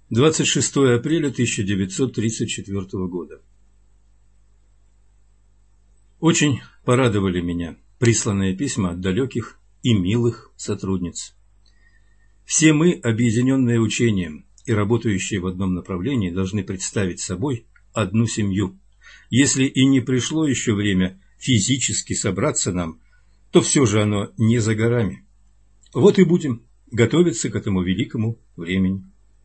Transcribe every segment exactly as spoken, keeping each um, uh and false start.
двадцать шестое апреля тысяча девятьсот тридцать четвёртого года. Очень порадовали меня присланные письма от далеких и милых сотрудниц. Все мы, объединенные учением и работающие в одном направлении, должны представить собой одну семью. Если и не пришло еще время физически собраться нам, то все же оно не за горами. Вот и будем готовиться к этому великому времени.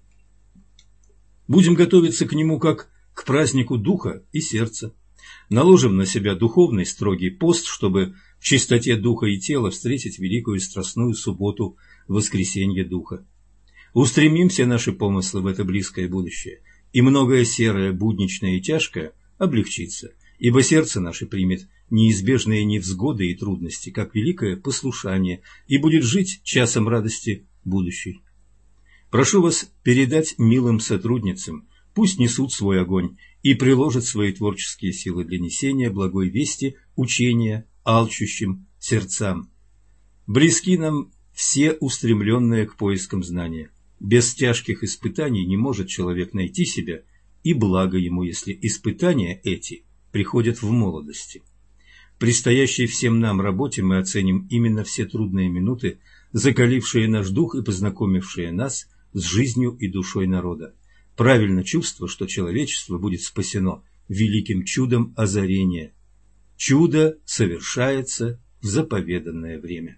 Будем готовиться к нему как к празднику духа и сердца. Наложим на себя духовный строгий пост, чтобы в чистоте духа и тела встретить великую страстную субботу, воскресенье духа. Устремим все наши помыслы в это близкое будущее, и многое серое, будничное и тяжкое облегчится, ибо сердце наше примет неизбежные невзгоды и трудности, как великое послушание, и будет жить часом радости будущей. Прошу вас передать милым сотрудницам, пусть несут свой огонь и приложат свои творческие силы для несения благой вести учения алчущим сердцам. Близки нам все устремленные к поискам знания. Без тяжких испытаний не может человек найти себя, и благо ему, если испытания эти приходят в молодости. В предстоящей всем нам работе мы оценим именно все трудные минуты, закалившие наш дух и познакомившие нас с жизнью и душой народа. Правильно чувство, что человечество будет спасено великим чудом озарения. Чудо совершается в заповеданное время.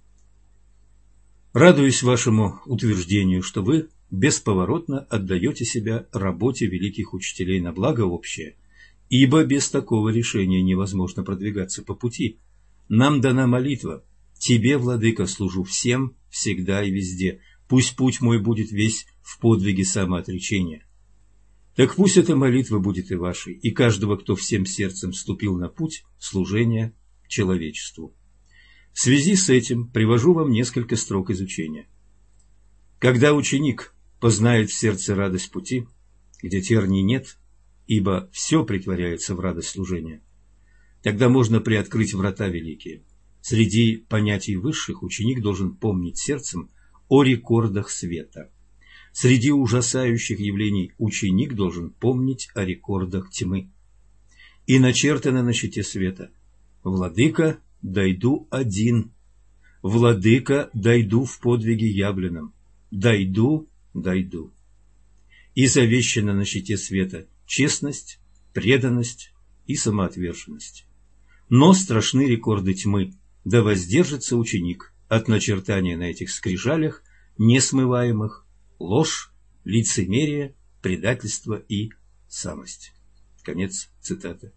Радуюсь вашему утверждению, что вы бесповоротно отдаете себя работе великих учителей на благо общее, ибо без такого решения невозможно продвигаться по пути. Нам дана молитва: «Тебе, Владыка, служу всем, всегда и везде. Пусть путь мой будет весь в подвиге самоотречения». Так пусть эта молитва будет и вашей, и каждого, кто всем сердцем вступил на путь служения человечеству. В связи с этим привожу вам несколько строк из учения. Когда ученик познает в сердце радость пути, где терний нет, ибо все претворяется в радость служения, тогда можно приоткрыть врата великие. Среди понятий высших ученик должен помнить сердцем о рекордах света. Среди ужасающих явлений ученик должен помнить о рекордах тьмы. И начертано на щите света: «Владыка, дойду один. Владыка, дойду в подвиге явленном. Дойду, дойду». И завещано на щите света честность, преданность и самоотверженность. Но страшны рекорды тьмы, да воздержится ученик от начертания на этих скрижалях несмываемых ложь, лицемерие, предательство и самость. Конец цитаты.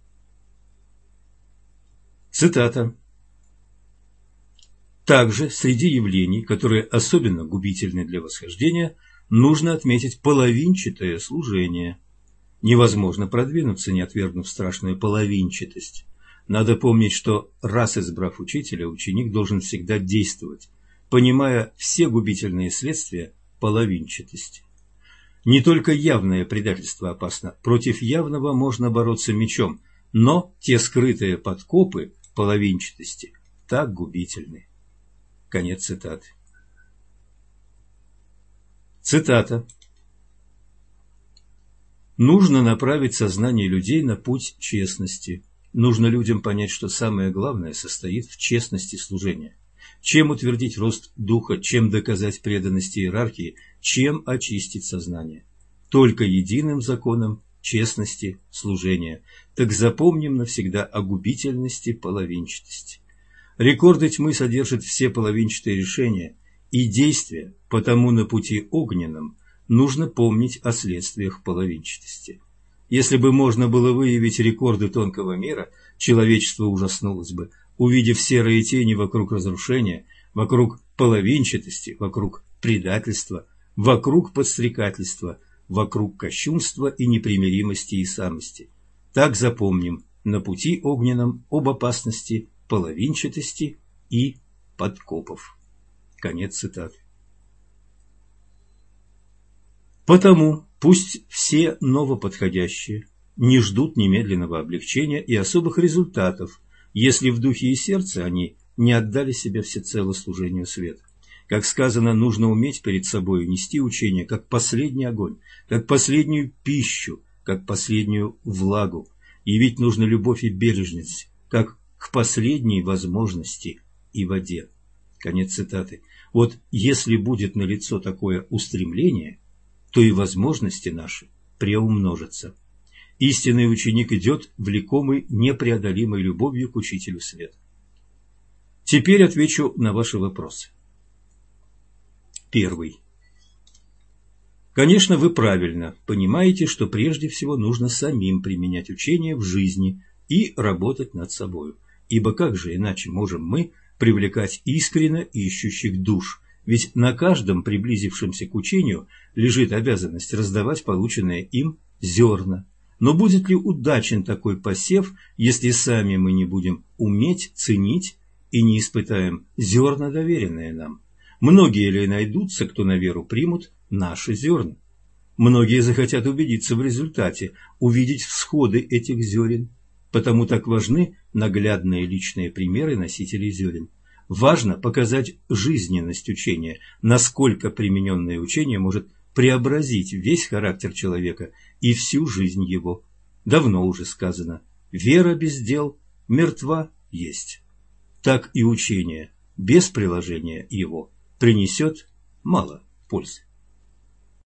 Цитата. Также среди явлений, которые особенно губительны для восхождения, нужно отметить половинчатое служение. Невозможно продвинуться, не отвергнув страшную половинчатость. Надо помнить, что раз избрав учителя, ученик должен всегда действовать, понимая все губительные следствия половинчатости. Не только явное предательство опасно, против явного можно бороться мечом, но те скрытые подкопы половинчатости так губительны. Конец цитаты. Цитата. Нужно направить сознание людей на путь честности. Нужно людям понять, что самое главное состоит в честности служения. Чем утвердить рост духа, чем доказать преданность иерархии, чем очистить сознание. Только единым законом честности служения. Так запомним навсегда о губительности половинчатости. Рекорды тьмы содержат все половинчатые решения и действия, потому на пути огненном нужно помнить о следствиях половинчатости. Если бы можно было выявить рекорды тонкого мира, человечество ужаснулось бы, увидев серые тени вокруг разрушения, вокруг половинчатости, вокруг предательства, вокруг подстрекательства, вокруг кощунства и непримиримости и самости. Так запомним на пути огненном об опасности половинчатости и подкопов. Конец цитаты. Потому пусть все новоподходящие не ждут немедленного облегчения и особых результатов, если в духе и сердце они не отдали себя всецело служению света. Как сказано, нужно уметь перед собой нести учение как последний огонь, как последнюю пищу, как последнюю влагу. Явить нужно любовь и бережность, как к последней возможности и воде. Конец цитаты. Вот если будет налицо такое устремление, то и возможности наши преумножатся. Истинный ученик идет, влекомый непреодолимой любовью к учителю света. Теперь отвечу на ваши вопросы. Первый. Конечно, вы правильно понимаете, что прежде всего нужно самим применять учение в жизни и работать над собою. Ибо как же иначе можем мы привлекать искренно ищущих душ? Ведь на каждом приблизившемся к учению лежит обязанность раздавать полученные им зерна. Но будет ли удачен такой посев, если сами мы не будем уметь ценить и не испытаем зерна, доверенные нам? Многие ли найдутся, кто на веру примут наши зерна? Многие захотят убедиться в результате, увидеть всходы этих зерен. Потому так важны наглядные личные примеры носителей зерен. Важно показать жизненность учения, насколько примененное учение может преобразить весь характер человека и всю жизнь его. Давно уже сказано: вера без дел мертва есть. Так и учение без приложения его принесет мало пользы.